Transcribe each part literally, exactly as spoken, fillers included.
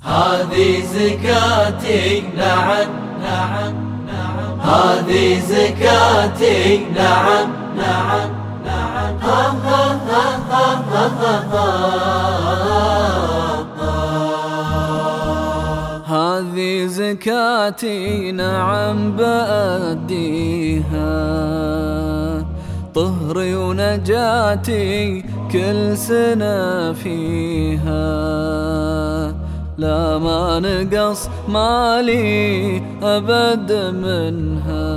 هذه زكاتي نعم نعم نعم، هذه زكاتي نعم نعم نعم، ها ها ها ها ها ها. هذه زكاتي نعم بأديها، طهري ونجاتي كل سنة فيها، لا ما نقص مالي أبد منها،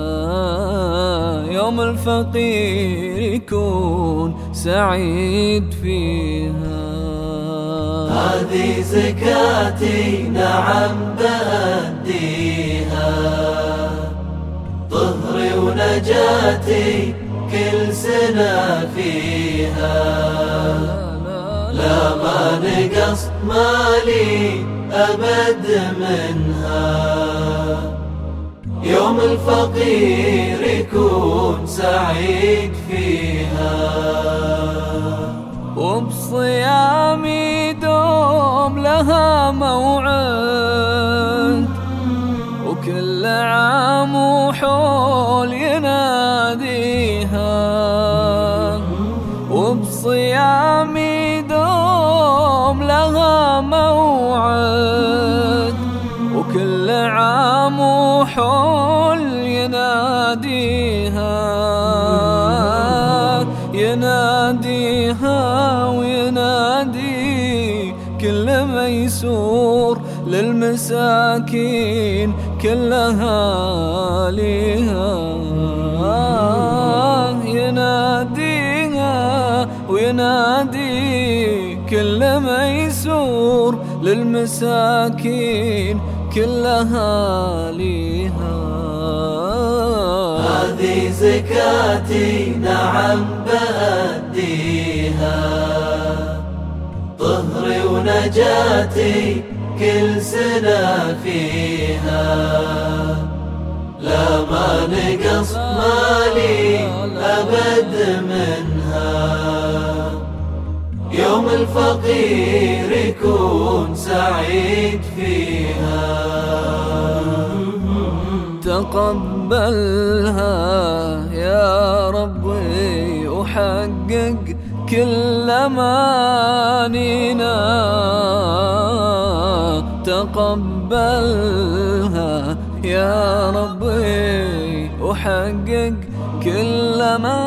يوم الفقير يكون سعيد فيها. هذه زكاتي نعم بأديها، طهري ونجاتي كل سنة فيها، لا ما نقص مالي أبد منها، يوم الفقير يكون سعيد فيها. وبصيامي دوم لها موعد، وكل عام وحول يناديها، وبصيامي دوم لها موعد، وكل عام وحول يناديها، يناديها وينادي كل ميسور للمساكين كلها ليها، يناديها وينادي كل ميسور للمساكين كلها ليها. هذه زكاتي نعم بأديها، طهري ونجاتي كل سنة فيها، لا ما نقص مالي أبد منها، يوم الفقير يكون سعيد فيها. تقبلها يا ربي وحقق كل أمانينا، تقبلها يا ربي وحقق كل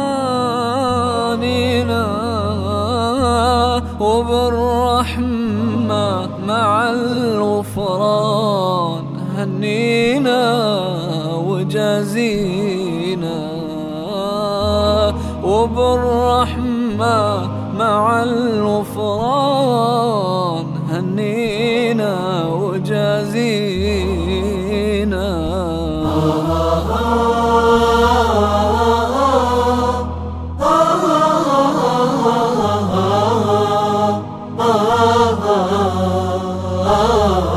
أمانينا، وبالرحمة مع الغفران هنينا وجازينا، وبالرحمة مع الغفران هنينا وجازينا. آه